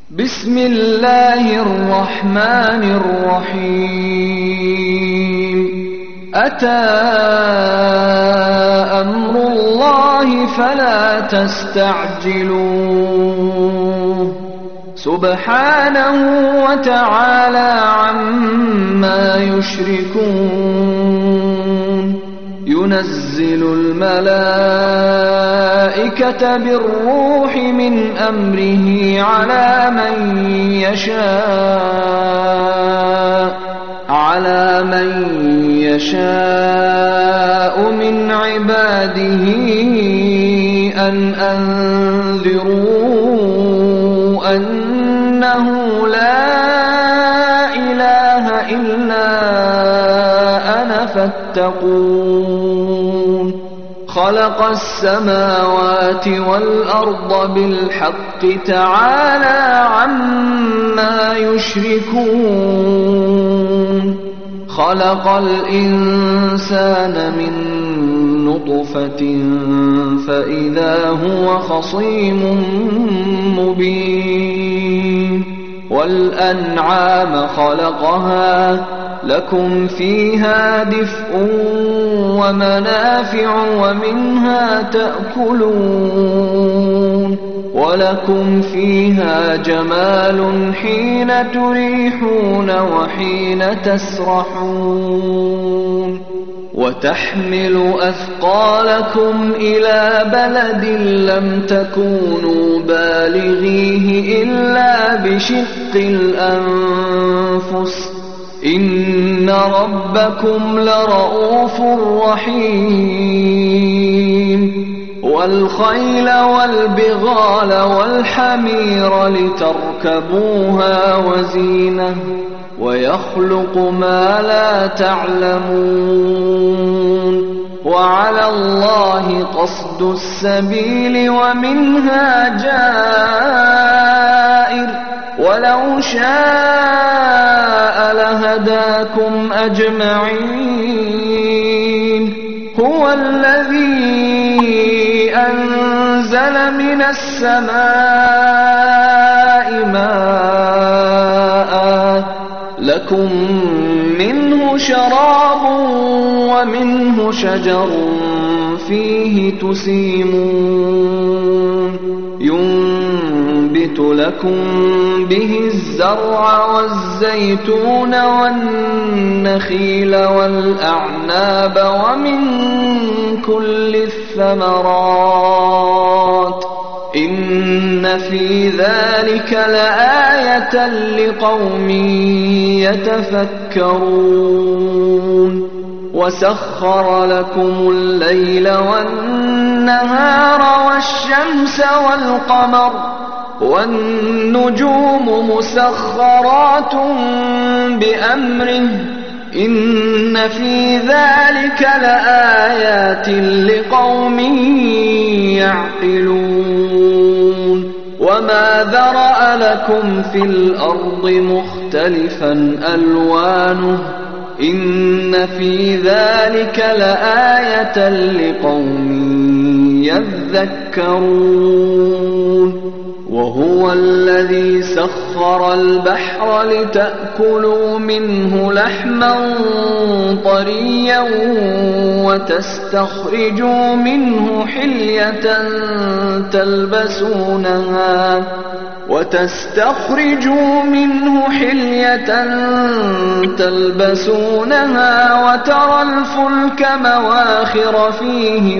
بسم الله الرحمن الرحيم أتى أمر الله فلا تستعجلوه سبحانه وتعالى عما يشركون ينزل الملائكة بالروح من أمره على من يشاء من عباده أن أنذروا أنه لا إله إلا أنا فاتقون خلق السماوات والأرض بالحق تعالى عما يشركون خلق الإنسان من نطفة فإذا هو خصيم مبين والأنعام خلقها لكم فيها دفء ومنافع ومنها تأكلون ولكم فيها جمال حين تريحون وحين تسرحون وتحمل أثقالكم إلى بلد لم تكونوا بالغيه إلا بشق الأنفس إن ربكم لرؤوف رحيم والخيل والبغال والحمير لتركبوها وزينة ويخلق ما لا تعلمون وعلى الله قصد السبيل ومنها جائر ولو شاء لهداكم أجمعين هو الذي أنزل من السماء ماء لكم منه شراب ومنه شجر فيه تسيمون ينبت لكم به الزرع والزيتون والنخيل والأعناب ومن كل الثمرات إن في ذلك لآية لقوم يتفكرون وسخر لكم الليل والنهار والشمس والقمر والنجوم مسخرات بأمره إن في ذلك لآيات لقوم يعقلون وما ذرأ لكم في الأرض مختلفا ألوانه إن في ذلك لآية لقوم يذكرون وهو الذي سخر البحر لتأكلوا منه لحما طريا وتستخرجوا منه حلية تلبسونها وترى الفلك مواخر فيه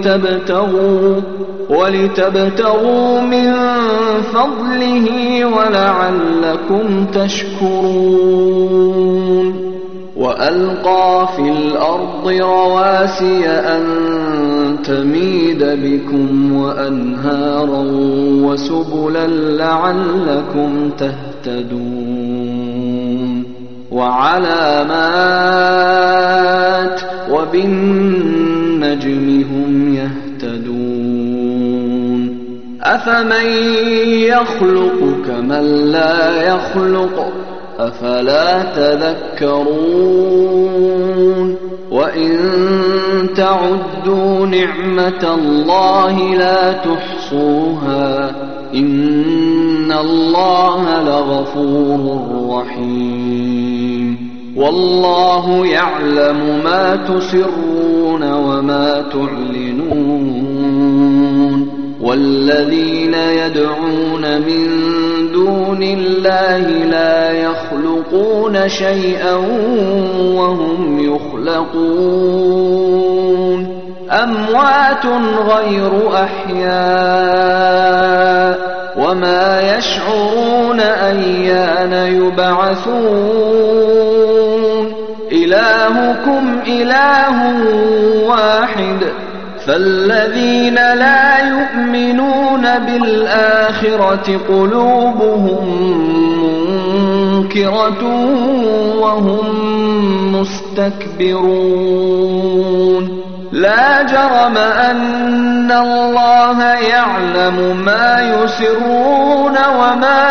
ولتبتغوا من فضله ولعلكم تشكرون وألقى في الأرض رواسي أن تميد بكم وأنهارا وسبلا لعلكم تهتدون وعلامات وبالنجم هم يهتدون أفمن يخلق كمن لا يخلق أفلا تذكرون وإن تعدوا نعمة الله لا تحصوها إن إن الله لغفور رحيم والله يعلم ما تسرون وما تعلنون والذين يدعون من دون الله لا يخلقون شيئا وهم يخلقون أموات غير أحياء وما يشعرون أيان يبعثون إلهكم إله واحد فالذين لا يؤمنون بالآخرة قلوبهم منكرة وهم مستكبرون لا جرم أن الله يعلم ما يسرون وما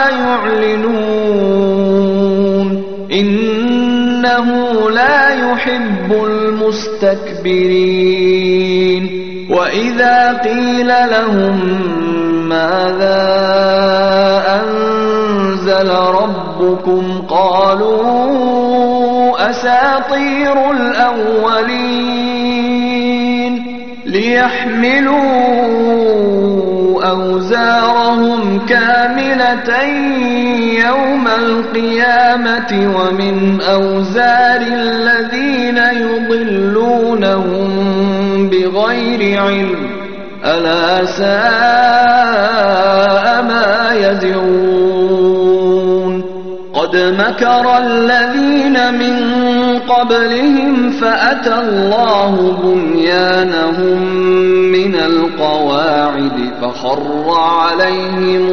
يعلنون إنه لا يحب المستكبرين وإذا قيل لهم ماذا أنزل ربكم قالوا أساطير الأولين ليحملوا أوزارهم كاملة يوم القيامة ومن أوزار الذين يضلونهم بغير علم ألا ساء ما يزرون قد مكر الذين من قبلهم فأتى الله بنيانهم من القواعد فخر عليهم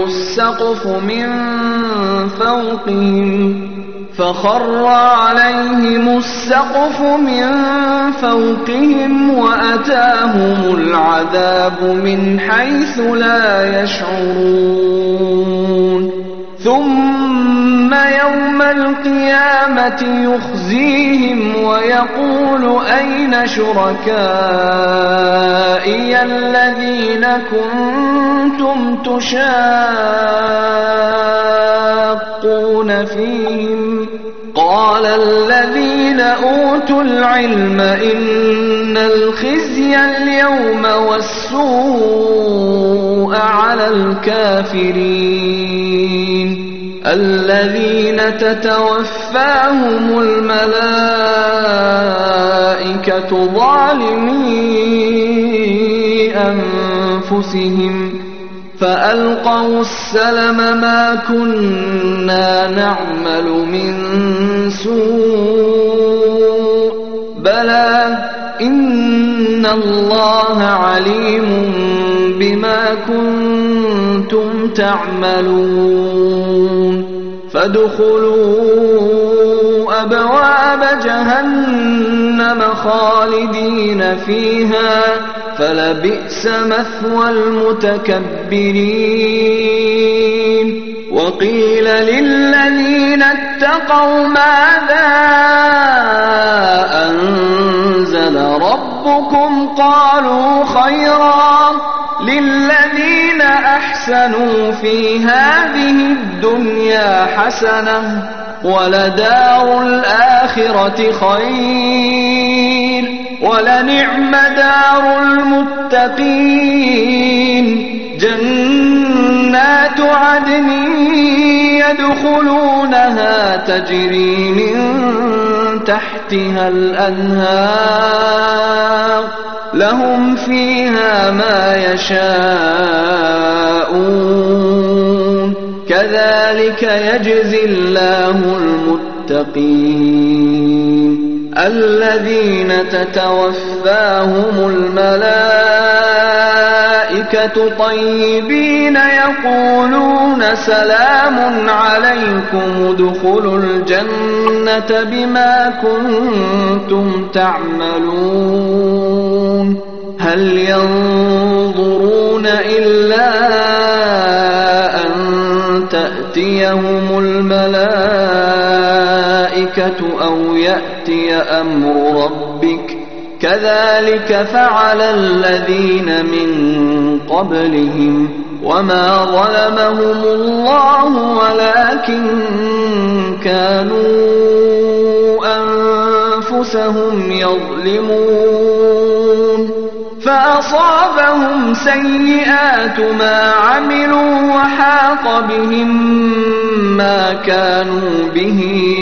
السقف من فوقهم وأتاهم العذاب من حيث لا يشعرون ثم يوم القيامة يخزيهم ويقول أين شركائي الذين كنتم تشاقون فيهم قال الذين أوتوا العلم إن الخزي اليوم والسوء على الكافرين الذين تتوفاهم الملائكة ظالمي أنفسهم فألقوا السلم ما كنا نعمل من سوء بلى إن الله عليم بما كنتم تعملون فادخلوا أبواب جهنم خالدين فيها فلبئس مثوى المتكبرين وقيل للذين اتقوا ماذا أنزل ربكم قالوا خيرا للذين أحسنوا في هذه الدنيا حسنة ولدار الآخرة خير ولنعم دار المتقين جنات عدن يدخلونها تجري من تحتها الأنهار لهم فيها ما يشاءون كذلك يجزي الله المتقين الذين تتوفاهم الملائكة طيبين يقولون سلام عليكم ادخلوا الجنة بما كنتم تعملون هل ينظرون إلا أن تأتيهم الملائكة أو يأتي أمر ربك كذلك فعل الذين من قبلهم وما ظلمهم الله ولكن كانوا أنفسهم يظلمون فأصابهم سيئات ما عملوا وحاق بهم ما كانوا به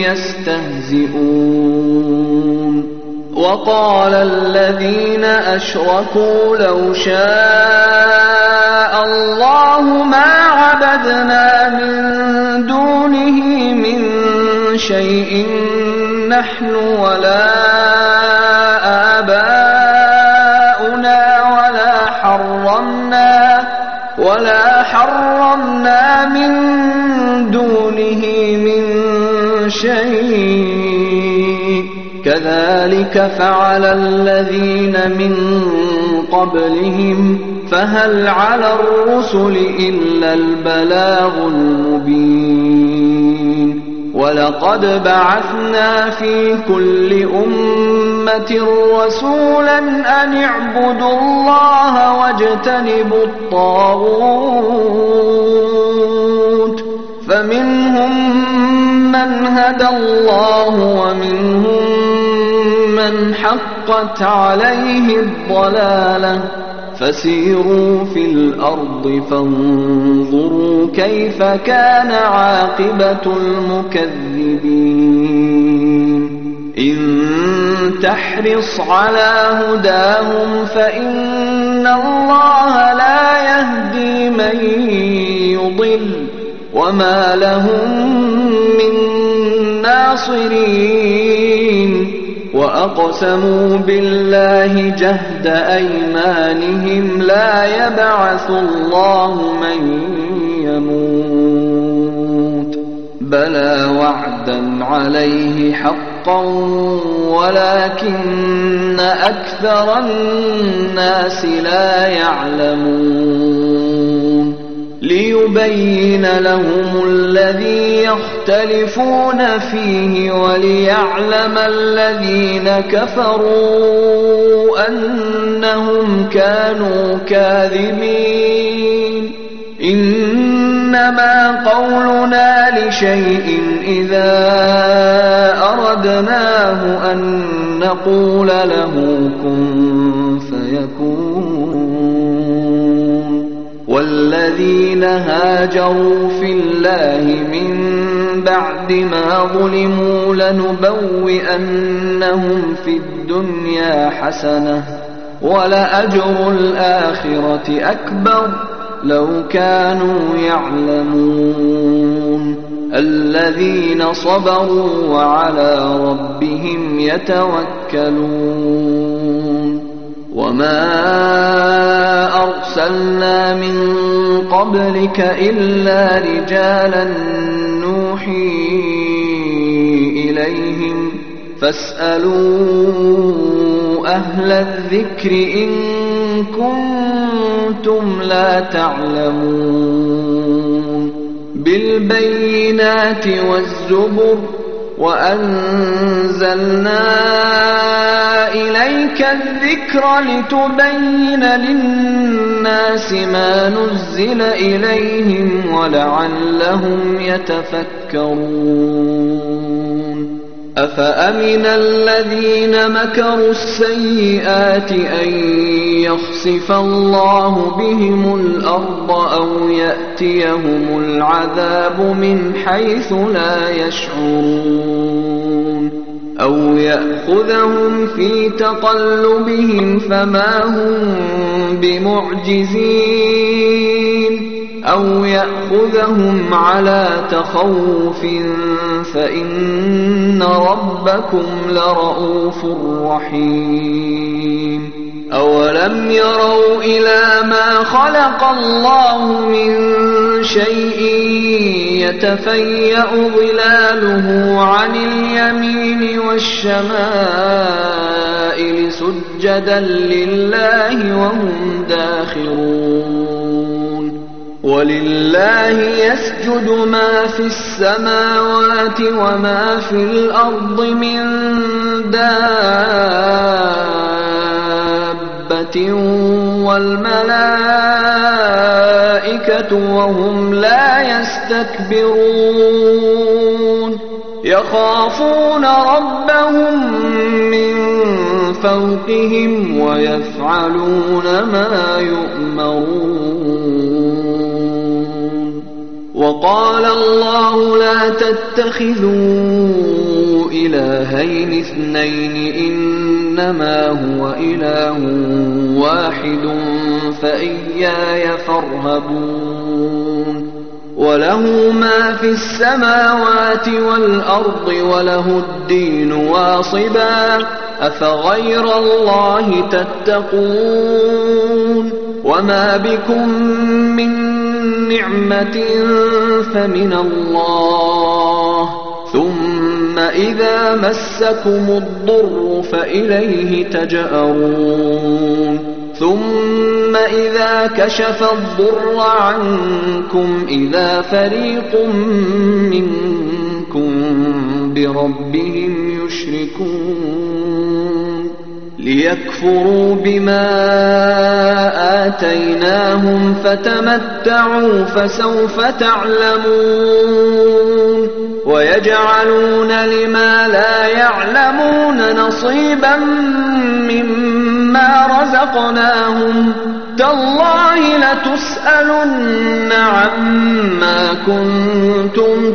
يستهزئون وقال الذين أشركوا لو شاء الله ما عبدنا من دونه من شيء نحن ولا آباؤنا ولا حرمنا من دونه من شيء كذلك فعل الذين من قبلهم فهل على الرسل إلا البلاغ المبين ولقد بعثنا في كل أمة رسولا أن اعبدوا الله واجتنبوا الطاغوت فمنهم من هدى الله ومنهم من حقت عليه الضلالة فسيروا في الأرض فانظروا كيف كان عاقبة المكذبين إن تحرص على هداهم فإن الله لا يهدي من يضل وما لهم من ناصرين وأقسموا بالله جهد أيمانهم لا يبعث الله من يموت بلى وعدا عليه حقا ولكن أكثر الناس لا يعلمون ليبين لهم الذي يختلفون فيه وليعلم الذين كفروا أنهم كانوا كاذبين إنما قولنا لشيء إذا أردناه أن نقول له كن فيكون والذين هاجروا في الله من بعد ما ظلموا لنبوئنهم في الدنيا حسنة ولأجر الآخرة أكبر لو كانوا يعلمون الذين صبروا وعلى ربهم يتوكلون وما أرسلنا من قبلك إلا رجالا نوحي إليهم فاسألوا أهل الذكر إن كنتم لا تعلمون بالبينات والزبر وأنزلنا إليك الذكر لتبين للناس ما نزل إليهم ولعلهم يتفكرون أفأمن الذين مكروا السيئات أن يخسف الله بهم الأرض أو يأتيهم العذاب من حيث لا يشعرون أو يأخذهم في تقلبهم فما هم بمعجزين أو يأخذهم على تخوف فإن ربكم لرؤوف رحيم أولم يروا إلى ما خلق الله من شيء يتفيأ ظلاله عن اليمين والشمائل سجدا لله وهم داخرون ولله يسجد ما في السماوات وما في الأرض من دابة والملائكة وهم لا يستكبرون يخافون ربهم من فوقهم ويفعلون ما يؤمرون وقال الله لا تتخذوا إلهين اثنين إنما هو إله واحد فإياي فارهبون وله ما في السماوات والأرض وله الدين واصبا أفغير الله تتقون وما بكم من نعمة فمن الله ثم إذا مسكم الضر فإليه تجأرون ثم إذا كشف الضر عنكم إذا فريق منكم بربهم يشركون ليكفروا بما آتيناهم فتمتعوا فسوف تعلمون ويجعلون لما لا يعلمون نصيبا مما رزقناهم تالله لتسألن عما كنتم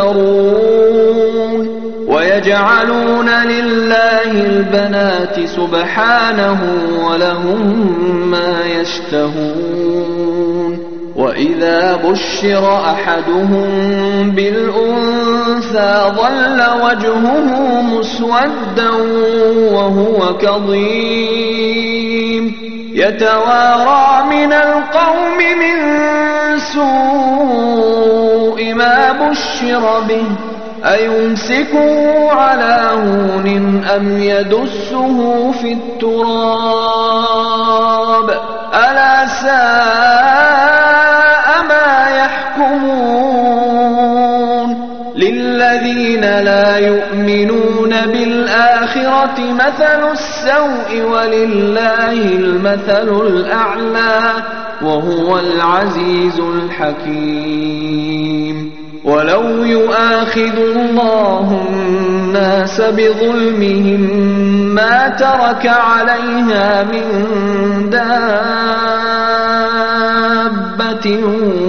تفترون ويجعلون لله البنات سبحانه ولهم ما يشتهون وإذا بشر أحدهم بالأنثى ظل وجهه مسودا وهو كظيم يتوارى من القوم من سوء ما بشر به أيمسكه على هون أم يدسه في التراب ألا ساء ما يحكمون للذين لا يؤمنون بالآخرة مثل السوء ولله المثل الأعلى وهو العزيز الحكيم ولو يؤاخذ الله الناس بظلمهم ما ترك عليها من دابة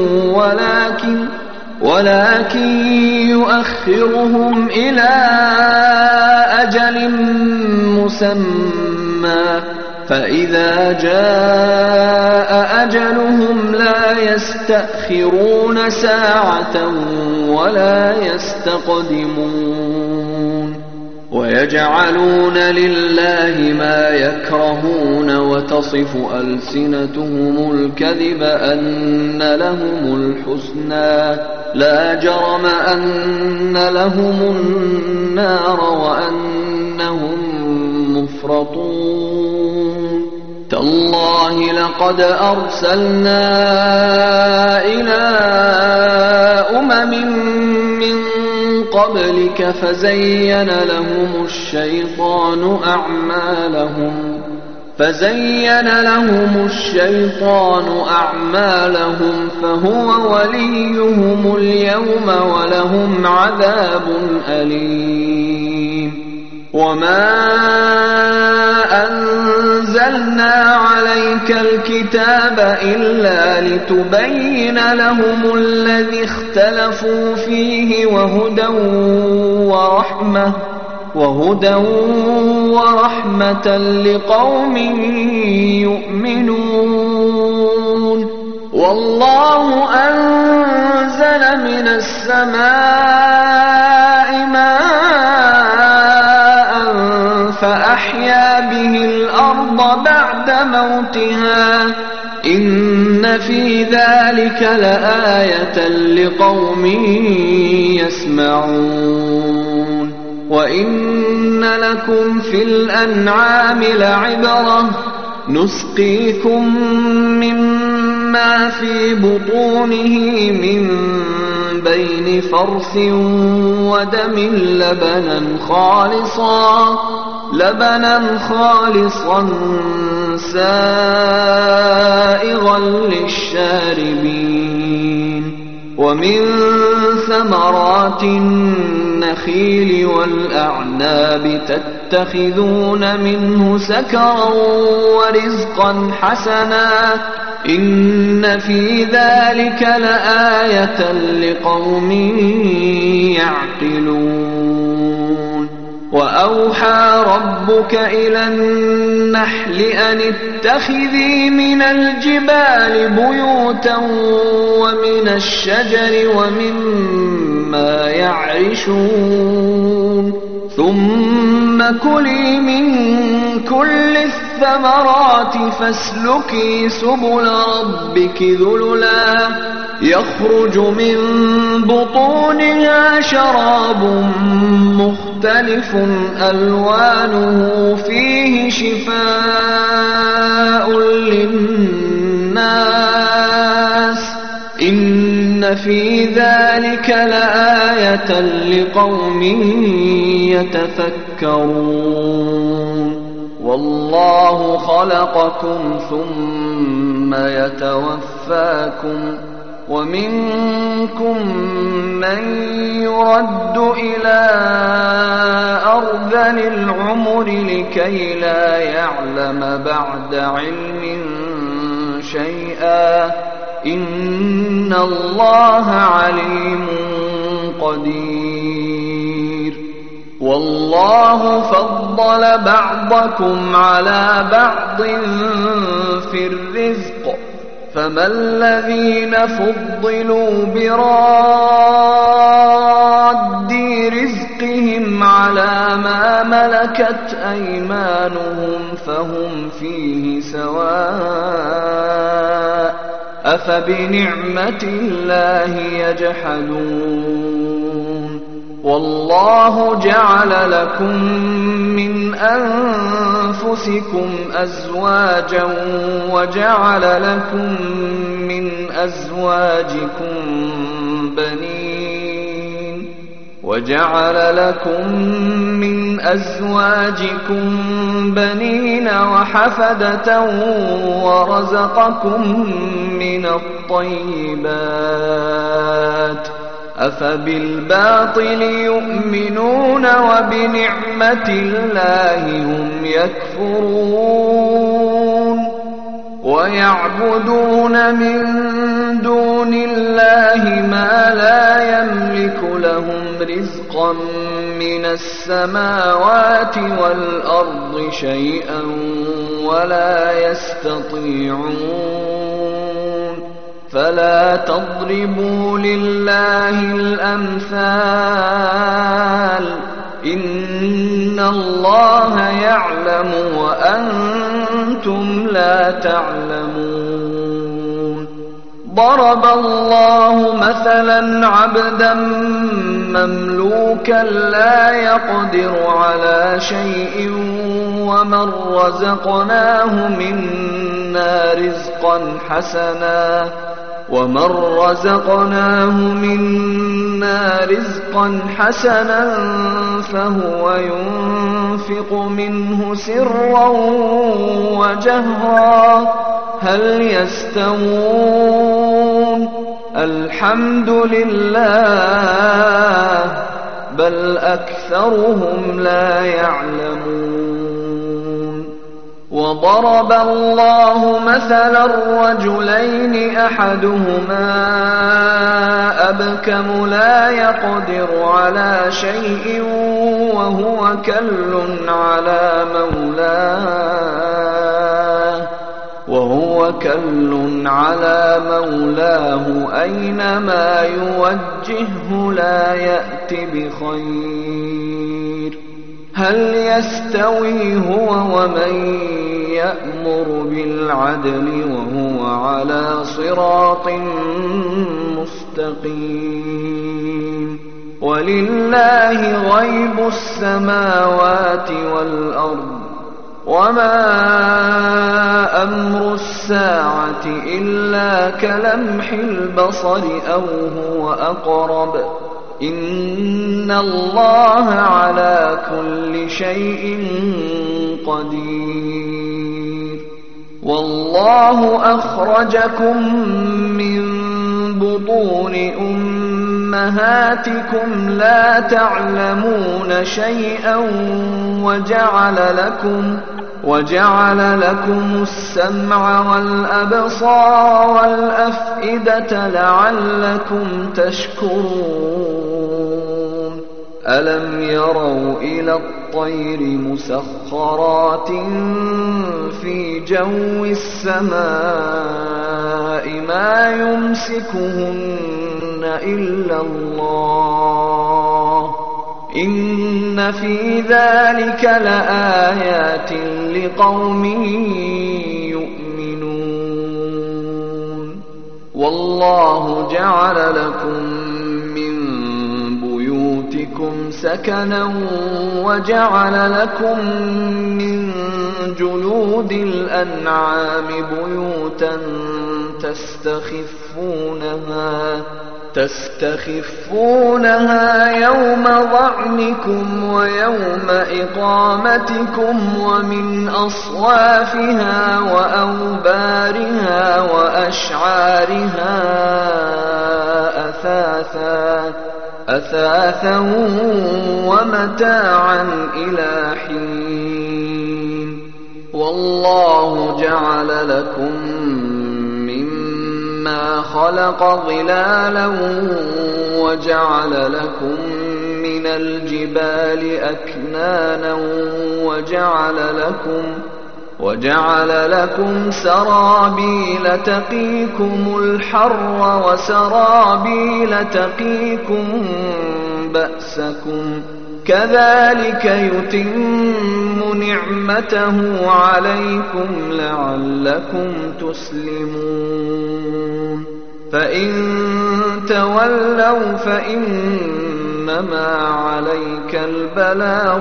ولكن يؤخرهم إلى أجل مسمى فإذا جاء أجلهم لا يستأخرون ساعة ولا يستقدمون ويجعلون لله ما يكرهون وتصف ألسنتهم الكذب أن لهم الحسنى لا جرم أن لهم النار وأنهم مفرطون تالله لقد أرسلنا إلى أمم من قبلك فزين لهم الشيطان أعمالهم فهو وليهم اليوم ولهم عذاب أليم وما أنزلنا عليك الكتاب إلا لتبين لهم الذي اختلفوا فيه وهدى ورحمة لقوم يؤمنون والله أنزل من السماء ماء فأحيا به الأرض بعد موتها إن في ذلك لآية لقوم يسمعون وإن لكم في الأنعام لعبرة نسقيكم مما في بطونه من بين فرث ودم لبنا لبنا خالصا سائغا للشاربين ومن ثمرات النخيل والأعناب تتخذون منه سكرا ورزقا حسنا إن في ذلك لآية لقوم يعقلون وأوحى ربك إلى النحل أن اتخذي من الجبال بيوتا ومن الشجر ومما يعرشون ثم كلي من كل الثمرات فاسلكي سبل ربك ذللا يخرج من بطونها شراب مختلف ألوانه فيه شفاء للناس إن في ذلك لآية لقوم يتفكرون والله خلقكم ثم يتوفاكم ومنكم من يرد إلى أرذل العمر لكي لا يعلم بعد علم شيئا إن الله عليم قدير والله فضل بعضكم على بعض في الرزق فما الذين فضلوا براد رزقهم على ما ملكت أيمانهم فهم فيه سواء أفبنعمة الله يجحدون والله جعل لكم من أنفسكم أزواجا وجعل لكم من أزواجكم بنين وحفدة ورزقكم من الطيبات أفبالباطل يؤمنون وبنعمة الله هم يكفرون ويعبدون من دون الله ما لا يملك لهم رزقا من السماوات والأرض شيئا ولا يستطيعون فلا تضربوا لله الأمثال إن الله يعلم وأنتم لا تعلمون ضرب الله مثلا عبدا مملوكا لا يقدر على شيء ومن رزقناه منا رزقا حسنا فهو ينفق منه سرا وجهرا هل يستوون الحمد لله بل أكثرهم لا يعلمون وضرب الله مثلا رجلين أحدهما أبكم لا يقدر على شيء وهو كل على مولاه أينما يوجهه لا يأت بخير هل يستوي هو ومن يأمر بالعدل وهو على صراط مستقيم ولله غيب السماوات والأرض وما أمر الساعة إلا كلمح البصر أو هو أقرب إن الله على كل شيء قدير. والله أخرجكم من بطون أمهاتكم لا تعلمون شيئا وجعل لكم السمع والأبصار والأفئدة لعلكم تشكرون. ألم يروا إلى الطير مسخرات في جو السماء ما يمسكهن إلا الله إن في ذلك لآيات لقوم يؤمنون. والله جعل لكم من بيوتكم سكنا وجعل لكم من جلود الأنعام بيوتا تستخفونها يوم ظعنكم ويوم إقامتكم ومن أصوافها وأوبارها وأشعارها أثاثا ومتاعا إلى حين. والله جعل لكم مما خلق ظلالا وجعل لكم من الجبال أكنانا وجعل لكم سرابيل تقيكم الحر وسرابيل تقيكم بأسكم كذلك يتم نعمته عليكم لعلكم تسلمون. فإن تولوا فإنما عليك البلاغ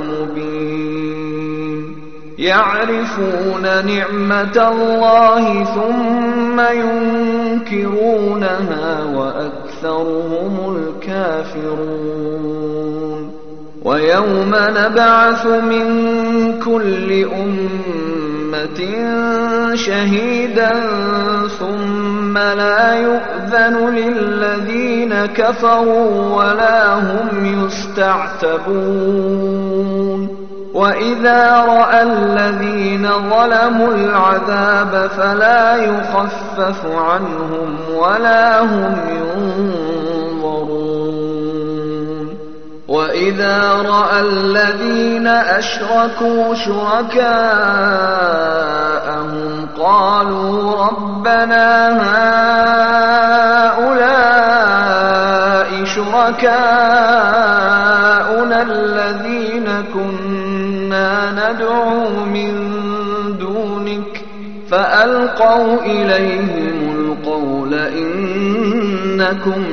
المبين. يعرفون نعمة الله ثم ينكرونها وأكثرهم الكافرون. ويوم نبعث من كل أمة شهيدا ثم لا يؤذن للذين كفروا ولا هم يستعتبون. وإذا رأى الذين ظلموا العذاب فلا يخفف عنهم ولا هم ينظرون. وإذا رأى الذين أشركوا شركاءهم قالوا ربنا هؤلاء شركاؤنا الذين كنا ندعو من دونك فألقوا إليهم القول إنكم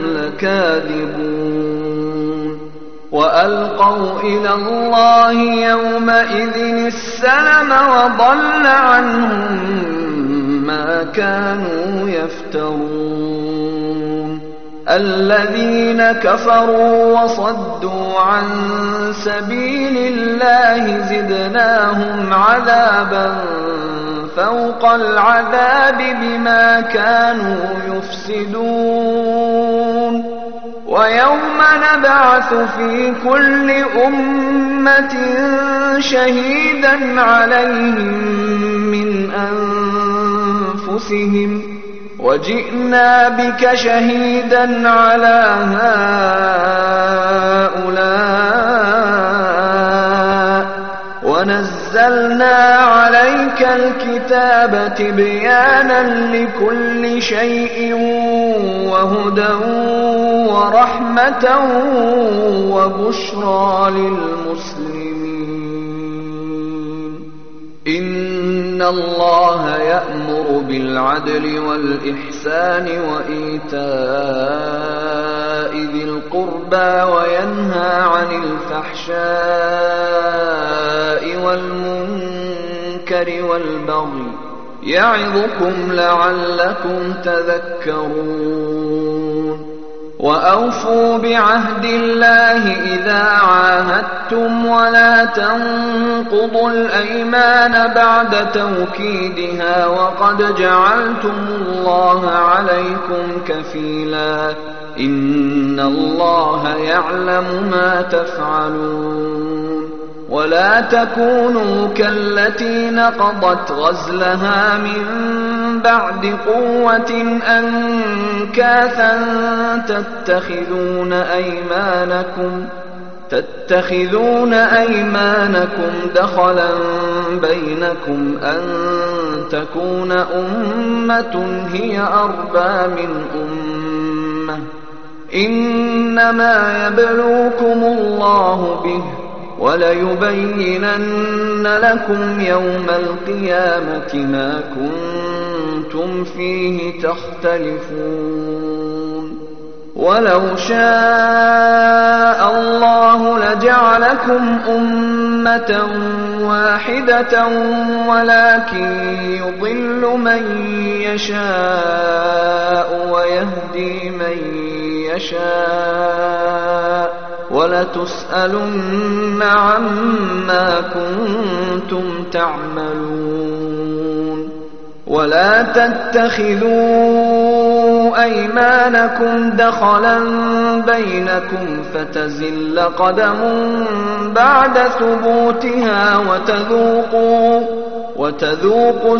لكاذبون. وألقوا إلى الله يومئذ السلم وضل عنهم ما كانوا يفترون. الذين كفروا وصدوا عن سبيل الله زدناهم عذابا فوق العذاب بما كانوا يفسدون. ويوم نبعث في كل أمة شهيدا عليهم من أنفسهم وجئنا بك شهيدا على هؤلاء ونزلنا عليك الكتاب تبيانا لكل شيء وهدى ورحمة وبشرى للمسلمين. إن الله يأمر بالعدل والإحسان وإيتاء ذي القربى وينهى عن الفحشاء والمنكر والبغي يعظكم لعلكم تذكرون. وأوفوا بعهد الله إذا عاهدتم ولا تنقضوا الأيمان بعد توكيدها وقد جعلتم الله عليكم كفيلا إن الله يعلم ما تفعلون ولا تكونوا كالتي نقضت غزلها من بعد قوة أنكاثا تتخذون أيمانكم دخلا بينكم أن تكون أمة هي أربى من أمة إنما يبلوكم الله به وليبينن لكم يوم القيامة ما كنتم فيه تختلفون ولو شاء الله لجعلكم أمة واحدة ولكن يضل من يشاء ويهدي من يشاء ولتسألن عما كنتم تعملون ولا تتخذوا أيمانكم دخلا بينكم فتزل قدم بعد ثبوتها وتذوقوا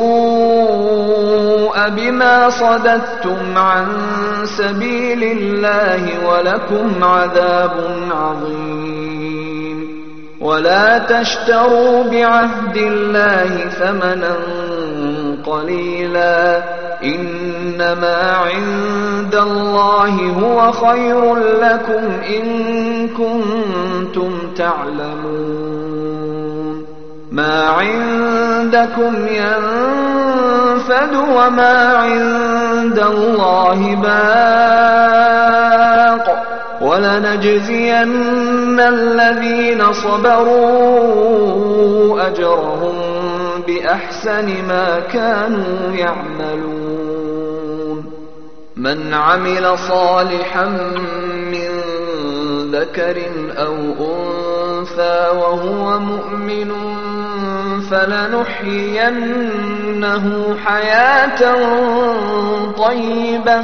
السوء بما صددتم عن سبيل الله ولكم عذاب عظيم ولا تشتروا بعهد الله ثمنا قليلا إنما عند الله هو خير لكم إن كنتم تعلمون ما عندكم ينفد وما عند الله باق ولنجزين الذين صبروا أجرهم بأحسن ما كانوا يعملون من عمل صالحا من ذكر أو أنثى وهو مؤمن فلنحيينه حياة طيبة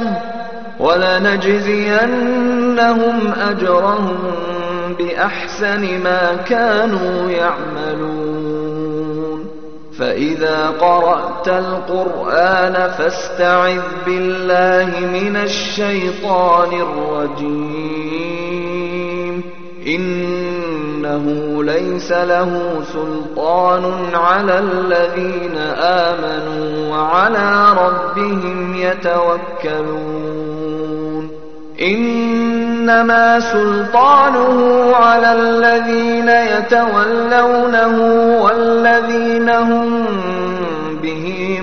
ولنجزينهم أجرهم بأحسن ما كانوا يعملون فإذا قرأت القرآن فاستعذ بالله من الشيطان الرجيم إنه ليس له سلطان على الذين آمنوا وعلى ربهم يتوكلون إنما سلطانه على الذين يتولونه والذين هم به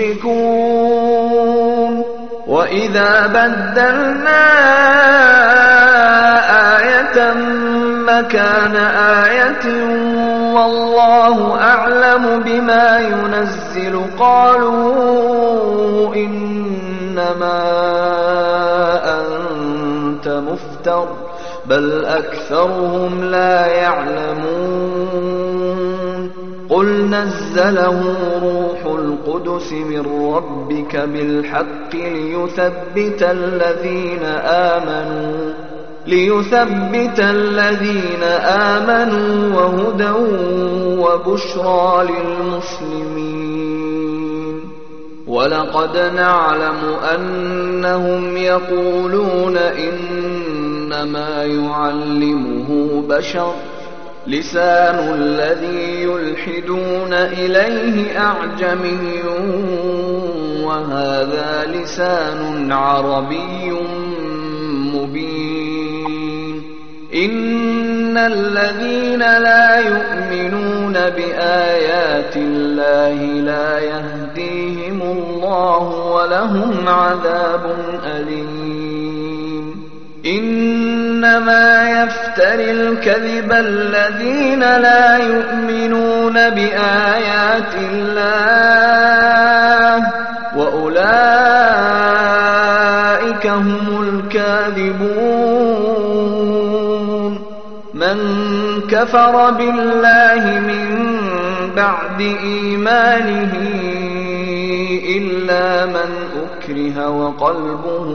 مشركون وإذا بدلنا آية مكان آية والله أعلم بما ينزل قالوا إنما أنت مفتر بل أكثرهم لا يعلمون قل نزله روح القدس من ربك بالحق ليثبت الذين آمنوا وهدى وبشرى للمسلمين ولقد نعلم أنهم يقولون إنما يعلمه بشر لسان الذي يلحدون إليه أعجمي وهذا لسان عربي مبين إن الذين لا يؤمنون بآيات الله لا يهديهم الله ولهم عذاب أليم إنما يفتري الكذب الذين لا يؤمنون بآيات الله وأولئك أولئك هم الكاذبون. من كفر بالله من بعد إيمانه إلا من أكره وقلبه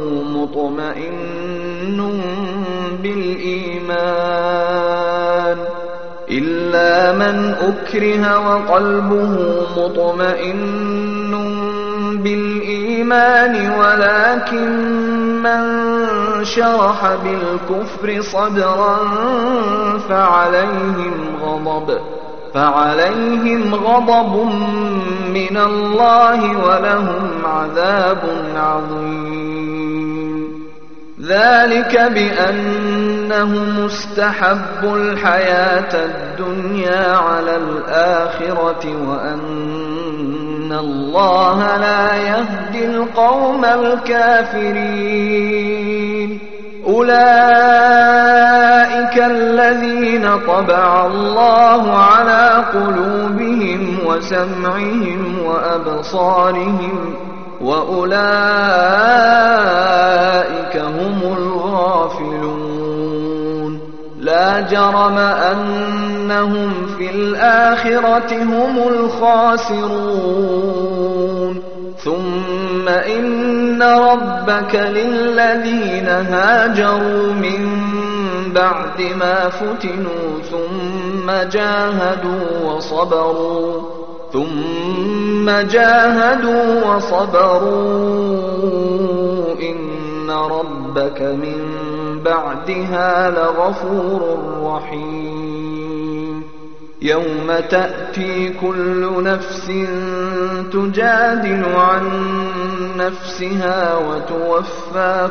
مطمئن بالإيمان ولكن من شرح بالكفر صدرا فعليهم غضب من الله ولهم عذاب عظيم. ذلك بأنهم استحبوا الحياة الدنيا على الآخرة وأن الله لا يهدي القوم الكافرين. أولئك الذين طبع الله على قلوبهم وسمعهم وأبصارهم وأولئك هم الغافلون. لا جرم أنهم في الآخرة هم الخاسرون. ثم إن ربك للذين هاجروا من بعد ما فتنوا ثم جاهدوا وصبروا إن ربك من بعدها لغفور رحيم. يوم تأتي كل نفس تجادل عن نفسها وتوفى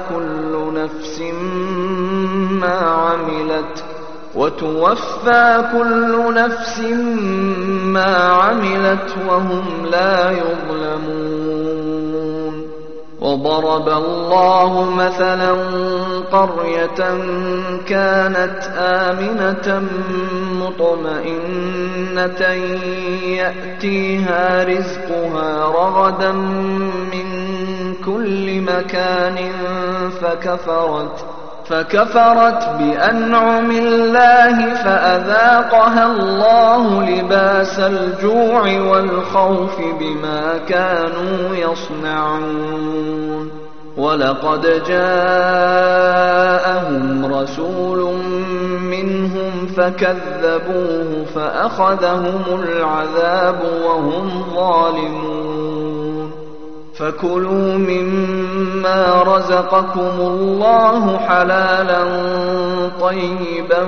كل نفس ما عملت وهم لا يظلمون. وضرب الله مثلا قرية كانت آمنة مطمئنة يأتيها رزقها رغدا من كل مكان فكفرت بأنعم الله فأذاقها الله لباس الجوع والخوف بما كانوا يصنعون. ولقد جاءهم رسول منهم فكذبوه فأخذهم العذاب وهم ظالمون. فكلوا مما رزقكم الله حلالا طيبا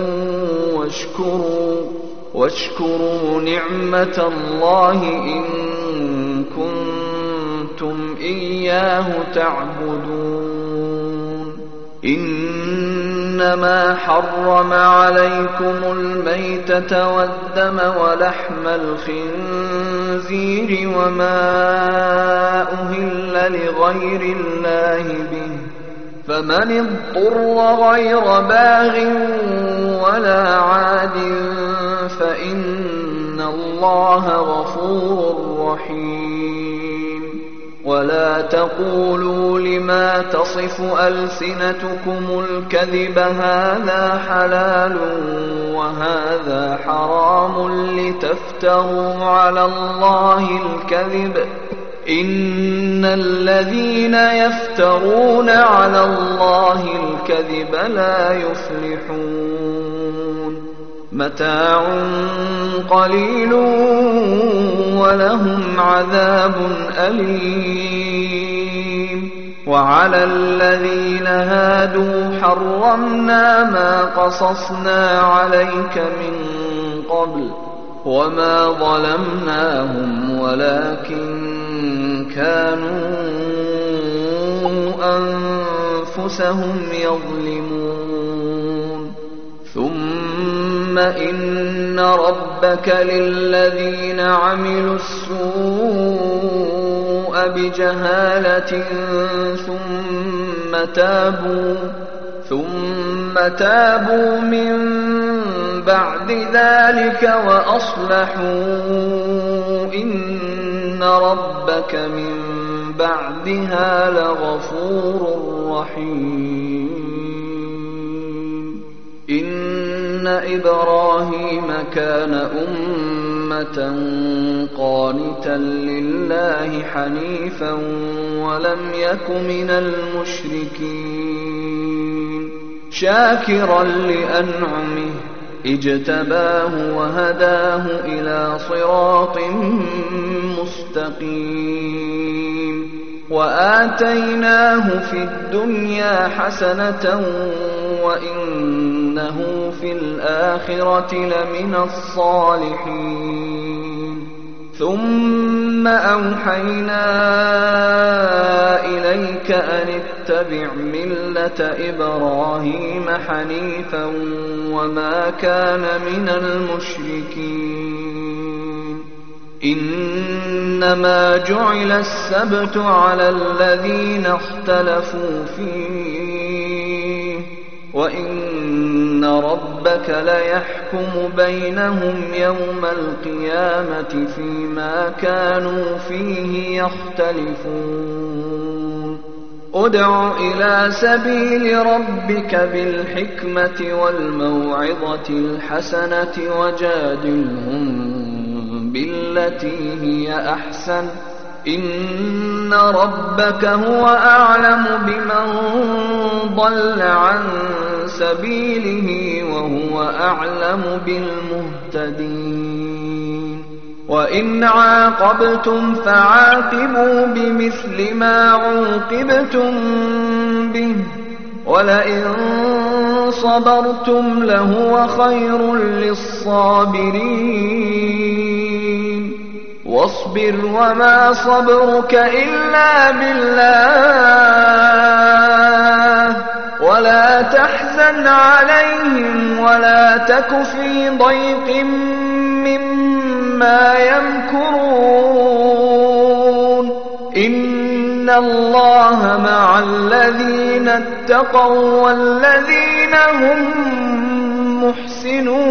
واشكروا نعمة الله إن كنتم إياه تعبدون. إنما حرم عليكم الميتة والدم ولحم الخنزير وما أهل لغير الله به، فمن اضطر غير باغ ولا عاد فإن الله غفور رحيم. ولا تقولوا لما تصف ألسنتكم الكذب هذا حلال وهذا حرام لتفتروا على الله الكذب. إن الذين يفترون على الله الكذب لا يفلحون. متاع قليل ولهم عذاب أليم. وعلى الذين هادوا حرمنا ما قصصنا عليك من قبل وما ظلمناهم ولكن كانوا أنفسهم يظلمون. ثم إن ربك للذين عملوا السوء بجهالة ثم تابوا من بعد ذلك وأصلحوا إن ربك من بعدها لغفور رحيم إن إبراهيم كان أمة قانتا لله حنيفا ولم يك من المشركين شاكرا لأنعمه اجتباه وهداه إلى صراط مستقيم وآتيناه في الدنيا حسنة وإنه في الآخرة لمن الصالحين ثم أوحينا إليك أن اتبع ملة إبراهيم حنيفا وما كان من المشركين إنما جعل السبت على الذين اختلفوا فيه وإن ربك ليحكم بينهم يوم القيامة فيما كانوا فيه يختلفون ادع إلى سبيل ربك بالحكمة والموعظة الحسنة وجادلهم بالتي هي أحسن إن ربك هو أعلم بمن ضل عن سبيله وهو أعلم بالمهتدين وإن عاقبتم فعاقبوا بمثل ما عوقبتم به ولئن صبرتم لهو خير للصابرين واصبر وما صبرك إلا بالله ولا تحزن عليهم ولا تك في ضيق مما يمكرون إن الله مع الذين اتقوا والذين هم محسنون